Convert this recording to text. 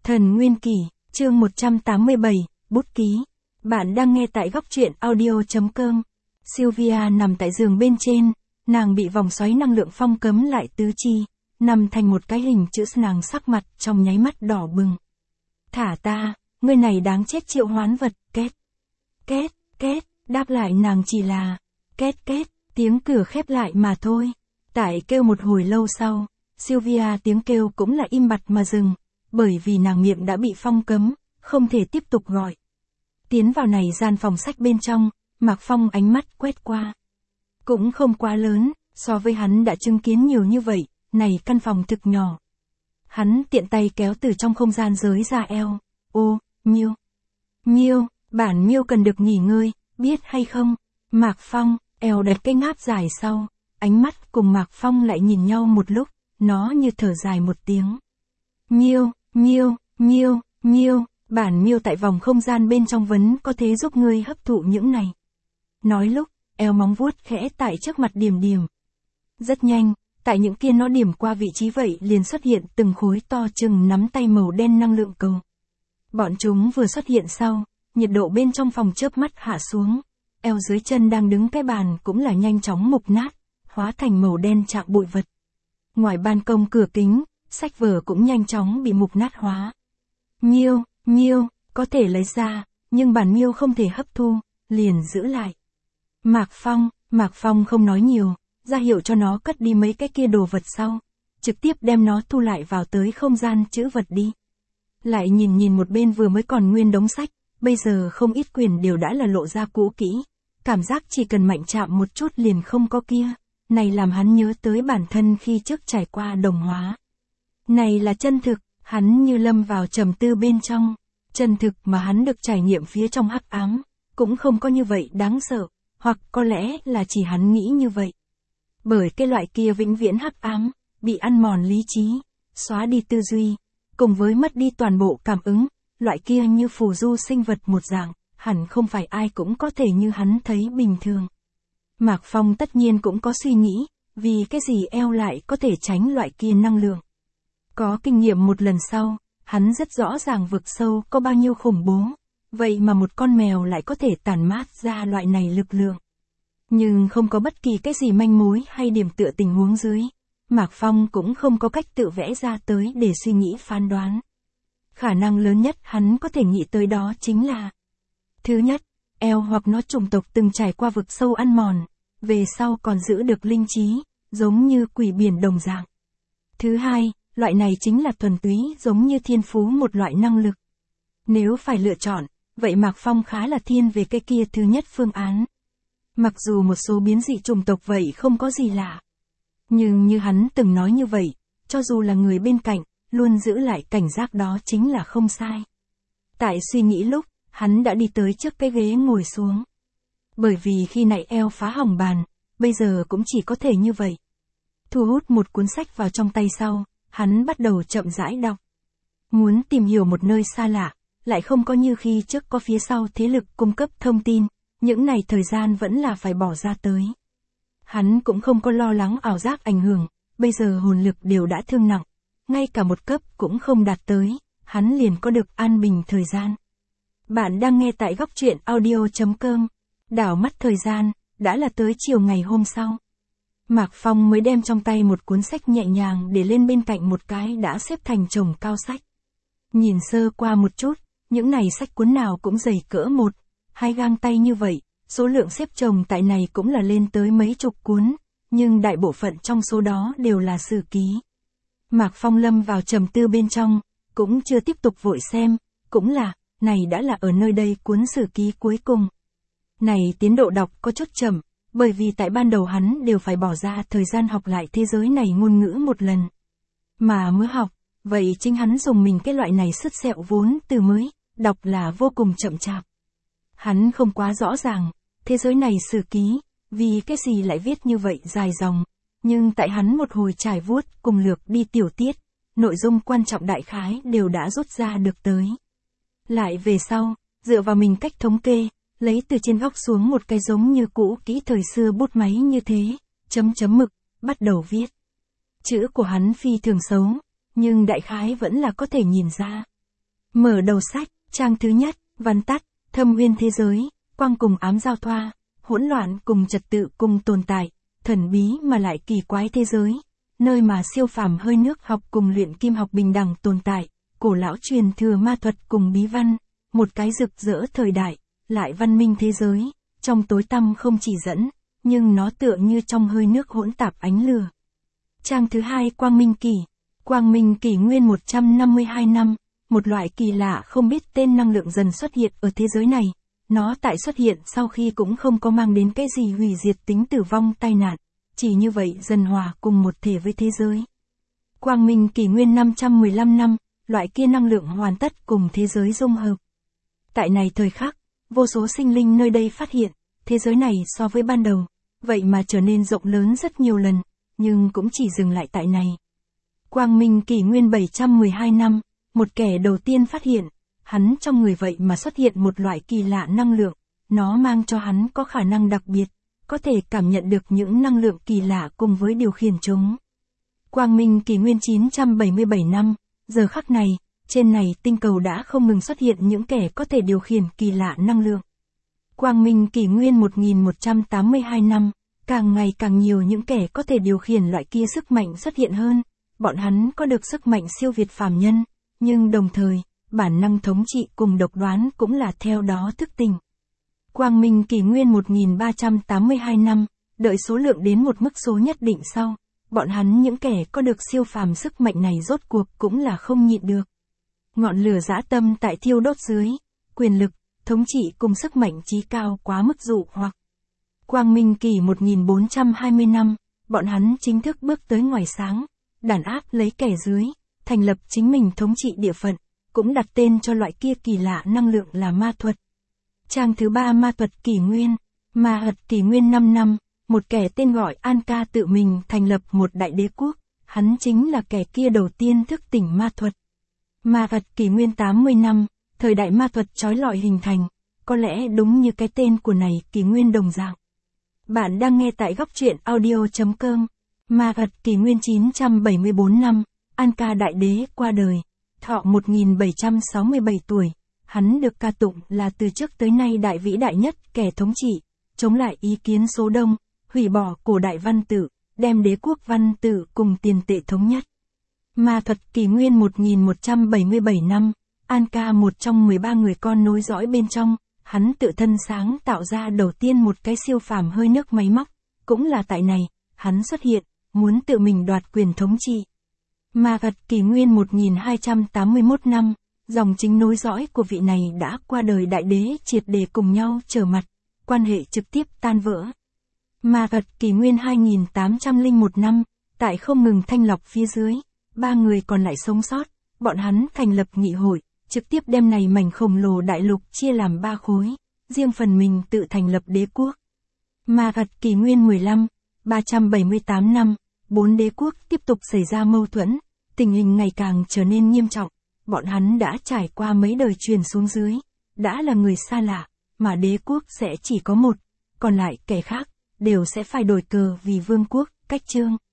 Thần Nguyên Kỷ, chương 187, bút ký. Bạn đang nghe tại góc truyện audio.com. Sylvia nằm tại giường bên trên, nàng bị vòng xoáy năng lượng phong cấm lại tứ chi, nằm thành một cái hình chữ S, nàng sắc mặt trong nháy mắt đỏ bừng. Thả ta, ngươi này đáng chết triệu hoán vật, két. Két, két, đáp lại nàng chỉ là, két két, tiếng cửa khép lại mà thôi. Tại kêu một hồi lâu sau, Sylvia tiếng kêu cũng là im bặt mà dừng, bởi vì nàng miệng đã bị phong cấm, không thể tiếp tục gọi. Tiến vào này gian phòng sách bên trong, Mạc Phong ánh mắt quét qua. Cũng không quá lớn, so với hắn đã chứng kiến nhiều như vậy, này căn phòng thực nhỏ. Hắn tiện tay kéo từ trong không gian giới ra eo. Ô, Miêu. Miêu, bản Miêu cần được nghỉ ngơi, biết hay không? Mạc Phong, eo đặt cái ngáp dài sau, ánh mắt cùng Mạc Phong lại nhìn nhau một lúc, nó như thở dài một tiếng. Miêu, Miêu, Miêu, Miêu, bản Miêu tại vòng không gian bên trong vẫn có thể giúp ngươi hấp thụ những này. Nói lúc, eo móng vuốt khẽ tại trước mặt điểm điểm. Rất nhanh, tại những kia nó điểm qua vị trí vậy liền xuất hiện từng khối to chừng nắm tay màu đen năng lượng cầu. Bọn chúng vừa xuất hiện sau, nhiệt độ bên trong phòng chớp mắt hạ xuống. Eo dưới chân đang đứng cái bàn cũng là nhanh chóng mục nát, hóa thành màu đen chạm bụi vật. Ngoài ban công cửa kính, sách vở cũng nhanh chóng bị mục nát hóa. Miêu, Miêu, có thể lấy ra, nhưng bản Miêu không thể hấp thu, liền giữ lại. Mạc Phong không nói nhiều, ra hiệu cho nó cất đi mấy cái kia đồ vật sau, trực tiếp đem nó thu lại vào tới không gian trữ vật đi. Lại nhìn một bên vừa mới còn nguyên đống sách, bây giờ không ít quyển đều đã là lộ ra cũ kỹ, cảm giác chỉ cần mạnh chạm một chút liền không có kia, này làm hắn nhớ tới bản thân khi trước trải qua đồng hóa. Này là chân thực, hắn như lâm vào trầm tư bên trong, chân thực mà hắn được trải nghiệm phía trong hắc ám, cũng không có như vậy đáng sợ, hoặc có lẽ là chỉ hắn nghĩ như vậy. Bởi cái loại kia vĩnh viễn hắc ám, bị ăn mòn lý trí, xóa đi tư duy, cùng với mất đi toàn bộ cảm ứng, loại kia như phù du sinh vật một dạng, hẳn không phải ai cũng có thể như hắn thấy bình thường. Mạc Phong tất nhiên cũng có suy nghĩ, vì cái gì eo lại có thể tránh loại kia năng lượng. Có kinh nghiệm một lần sau, hắn rất rõ ràng vực sâu có bao nhiêu khủng bố, vậy mà một con mèo lại có thể tản mát ra loại này lực lượng. Nhưng không có bất kỳ cái gì manh mối hay điểm tựa tình huống dưới, Mạc Phong cũng không có cách tự vẽ ra tới để suy nghĩ phán đoán. Khả năng lớn nhất hắn có thể nghĩ tới đó chính là: thứ nhất, eo hoặc nó chủng tộc từng trải qua vực sâu ăn mòn, về sau còn giữ được linh trí, giống như quỷ biển đồng dạng. Thứ hai, loại này chính là thuần túy giống như thiên phú một loại năng lực. Nếu phải lựa chọn, vậy Mạc Phong khá là thiên về cái kia thứ nhất phương án. Mặc dù một số biến dị chủng tộc vậy không có gì lạ. Nhưng như hắn từng nói như vậy, cho dù là người bên cạnh, luôn giữ lại cảnh giác đó chính là không sai. Tại suy nghĩ lúc, hắn đã đi tới trước cái ghế ngồi xuống. Bởi vì khi nãy eo phá hỏng bàn, bây giờ cũng chỉ có thể như vậy. Thu hút một cuốn sách vào trong tay sau, hắn bắt đầu chậm rãi đọc. Muốn tìm hiểu một nơi xa lạ, lại không có như khi trước có phía sau thế lực cung cấp thông tin, những này thời gian vẫn là phải bỏ ra tới. Hắn cũng không có lo lắng ảo giác ảnh hưởng, bây giờ hồn lực đều đã thương nặng, ngay cả một cấp cũng không đạt tới, hắn liền có được an bình thời gian. Bạn đang nghe tại góc truyện audio.com, đảo mắt thời gian, đã là tới chiều ngày hôm sau. Mạc Phong mới đem trong tay một cuốn sách nhẹ nhàng để lên bên cạnh một cái đã xếp thành chồng cao sách. Nhìn sơ qua một chút, những này sách cuốn nào cũng dày cỡ 1-2 gang tay như vậy, số lượng xếp chồng tại này cũng là lên tới mấy chục cuốn, nhưng đại bộ phận trong số đó đều là sử ký. Mạc Phong lâm vào trầm tư bên trong, cũng chưa tiếp tục vội xem, cũng là, này đã là ở nơi đây cuốn sử ký cuối cùng. Này tiến độ đọc có chút chậm, bởi vì tại ban đầu hắn đều phải bỏ ra thời gian học lại thế giới này ngôn ngữ một lần. Mà mới học, vậy chính hắn dùng mình cái loại này sứt sẹo vốn từ mới, đọc là vô cùng chậm chạp. Hắn không quá rõ ràng, thế giới này sử ký, vì cái gì lại viết như vậy dài dòng, nhưng tại hắn một hồi trải vuốt cùng lược đi tiểu tiết, nội dung quan trọng đại khái đều đã rút ra được tới. Lại về sau, dựa vào mình cách thống kê, lấy từ trên góc xuống một cái giống như cũ kỹ thời xưa bút máy như thế, chấm mực, bắt đầu viết. Chữ của hắn phi thường xấu, nhưng đại khái vẫn là có thể nhìn ra. Mở đầu sách, trang thứ nhất, văn tắt, thâm uyên thế giới, quang cùng ám giao thoa, hỗn loạn cùng trật tự cùng tồn tại, thần bí mà lại kỳ quái thế giới, nơi mà siêu phàm hơi nước học cùng luyện kim học bình đẳng tồn tại, cổ lão truyền thừa ma thuật cùng bí văn, một cái rực rỡ thời đại, lại văn minh thế giới, trong tối tăm không chỉ dẫn, nhưng nó tựa như trong hơi nước hỗn tạp ánh lửa. Trang thứ hai, Quang Minh Kỷ. Quang Minh Kỷ nguyên 152 năm, một loại kỳ lạ không biết tên năng lượng dần xuất hiện ở thế giới này. Nó tại xuất hiện sau khi cũng không có mang đến cái gì hủy diệt tính tử vong tai nạn, chỉ như vậy dần hòa cùng một thể với thế giới. Quang Minh Kỷ nguyên 515 năm, loại kia năng lượng hoàn tất cùng thế giới dung hợp. Tại này thời khắc, vô số sinh linh nơi đây phát hiện, thế giới này so với ban đầu, vậy mà trở nên rộng lớn rất nhiều lần, nhưng cũng chỉ dừng lại tại này. Quang Minh Kỷ nguyên 712 năm, một kẻ đầu tiên phát hiện, hắn trong người vậy mà xuất hiện một loại kỳ lạ năng lượng, nó mang cho hắn có khả năng đặc biệt, có thể cảm nhận được những năng lượng kỳ lạ cùng với điều khiển chúng. Quang Minh Kỷ nguyên 977 năm, giờ khắc này, trên này tinh cầu đã không ngừng xuất hiện những kẻ có thể điều khiển kỳ lạ năng lượng. Quang Minh Kỷ nguyên 1182 năm, càng ngày càng nhiều những kẻ có thể điều khiển loại kia sức mạnh xuất hiện hơn, bọn hắn có được sức mạnh siêu việt phàm nhân, nhưng đồng thời, bản năng thống trị cùng độc đoán cũng là theo đó thức tỉnh. Quang Minh Kỷ nguyên 1382 năm, đợi số lượng đến một mức số nhất định sau, bọn hắn những kẻ có được siêu phàm sức mạnh này rốt cuộc cũng là không nhịn được. Ngọn lửa dã tâm tại thiêu đốt dưới, quyền lực, thống trị cùng sức mạnh chí cao quá mức dụ hoặc. Quang Minh Kỷ 1420 năm, bọn hắn chính thức bước tới ngoài sáng, đàn áp lấy kẻ dưới, thành lập chính mình thống trị địa phận, cũng đặt tên cho loại kia kỳ lạ năng lượng là ma thuật. Trang thứ ba, Ma thuật Kỷ nguyên. Ma thuật Kỷ nguyên 5 năm, một kẻ tên gọi Anka tự mình thành lập một đại đế quốc, hắn chính là kẻ kia đầu tiên thức tỉnh ma thuật. Ma thuật Kỷ nguyên 80 năm, thời đại ma thuật chói lọi hình thành, có lẽ đúng như cái tên của này kỷ nguyên đồng dạng. Bạn đang nghe tại góc truyện audio.com. Ma thuật Kỷ nguyên 974 năm, Anka đại đế qua đời, thọ 1767 tuổi, hắn được ca tụng là từ trước tới nay đại vĩ đại nhất kẻ thống trị, chống lại ý kiến số đông, hủy bỏ cổ đại văn tự, đem đế quốc văn tự cùng tiền tệ thống nhất. Ma thuật Kỷ nguyên 1177 năm, Anka một trong 13 người con nối dõi bên trong, hắn tự thân sáng tạo ra đầu tiên một cái siêu phàm hơi nước máy móc, cũng là tại này, hắn xuất hiện, muốn tự mình đoạt quyền thống trị. Ma thuật Kỷ nguyên 1281 năm, dòng chính nối dõi của vị này đã qua đời đại đế triệt để cùng nhau trở mặt, quan hệ trực tiếp tan vỡ. Ma thuật Kỷ nguyên 2801 năm, tại không ngừng thanh lọc phía dưới, 3 người còn lại sống sót, bọn hắn thành lập nghị hội, trực tiếp đem này mảnh khổng lồ đại lục chia làm 3 khối, riêng phần mình tự thành lập đế quốc. Ma thuật Kỷ nguyên 378 năm, 4 đế quốc tiếp tục xảy ra mâu thuẫn, tình hình ngày càng trở nên nghiêm trọng, bọn hắn đã trải qua mấy đời truyền xuống dưới, đã là người xa lạ, mà đế quốc sẽ chỉ có một, còn lại kẻ khác, đều sẽ phải đổi cờ vì vương quốc, cách chương.